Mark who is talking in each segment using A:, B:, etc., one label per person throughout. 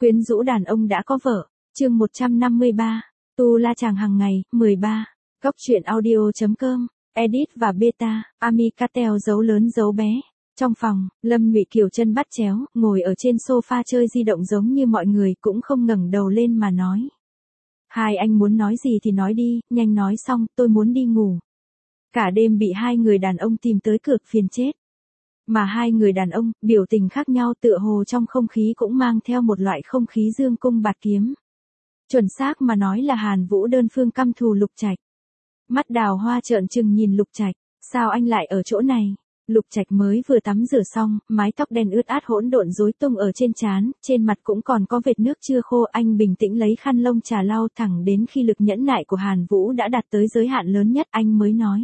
A: Quyến rũ đàn ông đã có vợ. Chương 153. Tu la chàng hàng ngày. 13. Góc truyện audio.com. Edit và beta. Ami Cartel dấu lớn dấu bé. Trong phòng, Lâm Nhụy Kiều chân bắt chéo, ngồi ở trên sofa chơi di động giống như mọi người, cũng không ngẩng đầu lên mà nói. Hai anh muốn nói gì thì nói đi, nhanh nói xong, tôi muốn đi ngủ. Cả đêm bị hai người đàn ông tìm tới cược phiền chết. Mà hai người đàn ông, biểu tình khác nhau, tựa hồ trong không khí cũng mang theo một loại không khí dương cung bạt kiếm. Chuẩn xác mà nói là Hàn Vũ đơn phương căm thù Lục Trạch. Mắt Đào Hoa trợn trừng nhìn Lục Trạch, sao anh lại ở chỗ này? Lục Trạch mới vừa tắm rửa xong, mái tóc đen ướt át hỗn độn rối tung ở trên trán, trên mặt cũng còn có vệt nước chưa khô. Anh bình tĩnh lấy khăn lông trà lau, thẳng đến khi lực nhẫn nại của Hàn Vũ đã đạt tới giới hạn lớn nhất anh mới nói.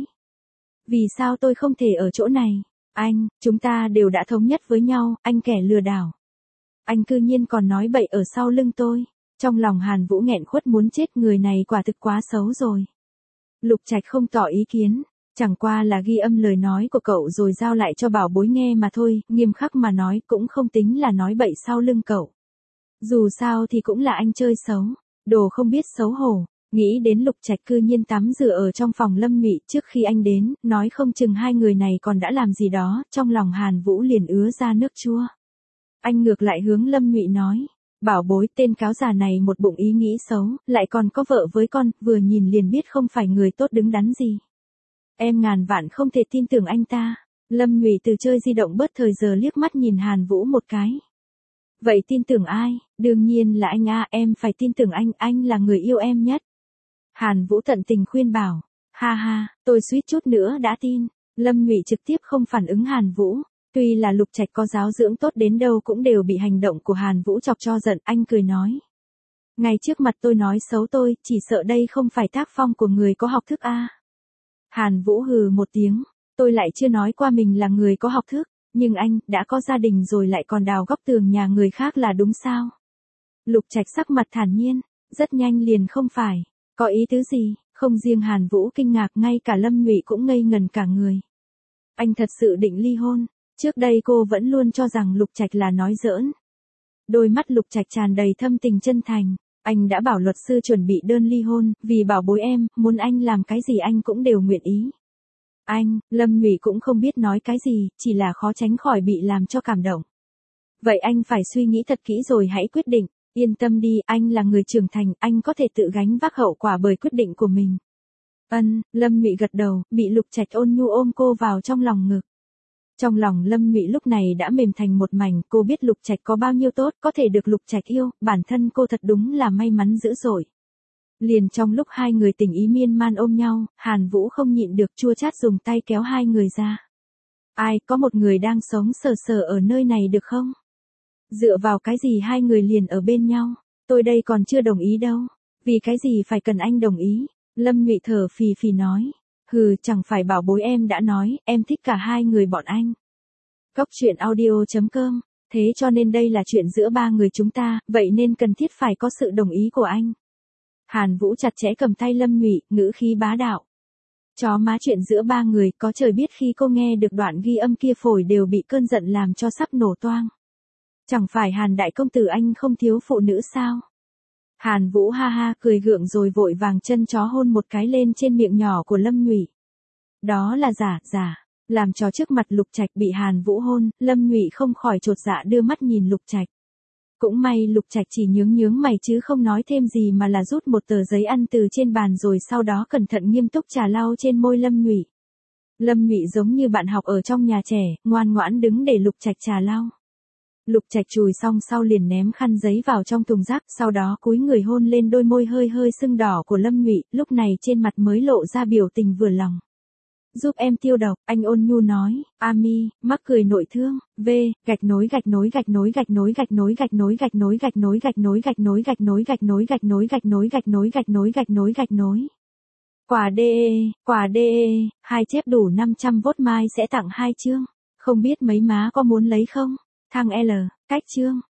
A: Vì sao tôi không thể ở chỗ này? Anh, chúng ta đều đã thống nhất với nhau, anh kẻ lừa đảo. Anh cư nhiên còn nói bậy ở sau lưng tôi. Trong lòng Hàn Vũ nghẹn khuất muốn chết, người này quả thực quá xấu rồi. Lục Trạch không tỏ ý kiến, chẳng qua là ghi âm lời nói của cậu rồi giao lại cho bảo bối nghe mà thôi, nghiêm khắc mà nói cũng không tính là nói bậy sau lưng cậu. Dù sao thì cũng là anh chơi xấu, đồ không biết xấu hổ. Nghĩ đến Lục Trạch cư nhiên tắm rửa ở trong phòng Lâm Nhụy trước khi anh đến, nói không chừng hai người này còn đã làm gì đó, trong lòng Hàn Vũ liền ứa ra nước chua. Anh ngược lại hướng Lâm Nhụy nói, bảo bối, tên cáo già này một bụng ý nghĩ xấu, lại còn có vợ với con, vừa nhìn liền biết không phải người tốt đứng đắn gì. Em ngàn vạn không thể tin tưởng anh ta. Lâm Nhụy từ chơi di động bớt thời giờ liếc mắt nhìn Hàn Vũ một cái. Vậy tin tưởng ai? Đương nhiên là anh a, em phải tin tưởng anh là người yêu em nhất. Hàn Vũ tận tình khuyên bảo, ha ha, tôi suýt chút nữa đã tin. Lâm Nhụy trực tiếp không phản ứng Hàn Vũ, tuy là Lục Trạch có giáo dưỡng tốt đến đâu cũng đều bị hành động của Hàn Vũ chọc cho giận. Anh cười nói, ngay trước mặt tôi nói xấu tôi, chỉ sợ đây không phải tác phong của người có học thức a. Hàn Vũ hừ một tiếng, tôi lại chưa nói qua mình là người có học thức, nhưng anh đã có gia đình rồi lại còn đào góc tường nhà người khác là đúng sao? Lục Trạch sắc mặt thản nhiên, rất nhanh liền không phải. Có ý tứ gì? Không riêng Hàn Vũ kinh ngạc, ngay cả Lâm Nhụy cũng ngây ngần cả người. Anh thật sự định ly hôn? Trước đây cô vẫn luôn cho rằng Lục Trạch là nói giỡn. Đôi mắt Lục Trạch tràn đầy thâm tình chân thành. Anh đã bảo luật sư chuẩn bị đơn ly hôn, vì bảo bối em, muốn anh làm cái gì anh cũng đều nguyện ý. Anh, Lâm Nhụy cũng không biết nói cái gì, chỉ là khó tránh khỏi bị làm cho cảm động. Vậy anh phải suy nghĩ thật kỹ rồi hãy quyết định. Yên tâm đi, anh là người trưởng thành, anh có thể tự gánh vác hậu quả bởi quyết định của mình. Lâm Nhụy gật đầu, bị Lục Trạch ôn nhu ôm cô vào trong lòng ngực. Trong lòng Lâm Nhụy lúc này đã mềm thành một mảnh, cô biết Lục Trạch có bao nhiêu tốt, có thể được Lục Trạch yêu, bản thân cô thật đúng là may mắn dữ dội. Liền trong lúc hai người tình ý miên man ôm nhau, Hàn Vũ không nhịn được chua chát dùng tay kéo hai người ra. Ai, có một người đang sống sờ sờ ở nơi này được không? Dựa vào cái gì hai người liền ở bên nhau? Tôi đây còn chưa đồng ý đâu. Vì cái gì phải cần anh đồng ý? Lâm Nhụy thở phì phì nói. Hừ, chẳng phải bảo bối em đã nói, em thích cả hai người bọn anh. Góc truyện audio.com. Thế cho nên đây là chuyện giữa ba người chúng ta, vậy nên cần thiết phải có sự đồng ý của anh. Hàn Vũ chặt chẽ cầm tay Lâm Nhụy, ngữ khí bá đạo. Chó má, chuyện giữa ba người, có trời biết khi cô nghe được đoạn ghi âm kia phổi đều bị cơn giận làm cho sắp nổ toang. Chẳng phải Hàn đại công tử anh không thiếu phụ nữ sao? Hàn Vũ ha ha cười gượng rồi vội vàng chân chó hôn một cái lên trên miệng nhỏ của Lâm Nhụy. Đó là giả, làm cho trước mặt Lục Trạch bị Hàn Vũ hôn, Lâm Nhụy không khỏi chột dạ đưa mắt nhìn Lục Trạch. Cũng may Lục Trạch chỉ nhướng mày chứ không nói thêm gì mà là rút một tờ giấy ăn từ trên bàn rồi sau đó cẩn thận nghiêm túc trà lau trên môi Lâm Nhụy. Lâm Nhụy giống như bạn học ở trong nhà trẻ, ngoan ngoãn đứng để Lục Trạch trà lau. Lục Trạch chùi xong sau liền ném khăn giấy vào trong thùng rác, sau đó cúi người hôn lên đôi môi hơi sưng đỏ của Lâm Nhụy, lúc này trên mặt mới lộ ra biểu tình vừa lòng. Giúp em tiêu độc, anh ôn nhu nói. Ami, mắc cười nội thương. V, gạch nối. Quả DE, hai chép đủ 500V mai sẽ tặng 2 chương. Không biết mấy má có muốn lấy không? Thằng L, cách chương.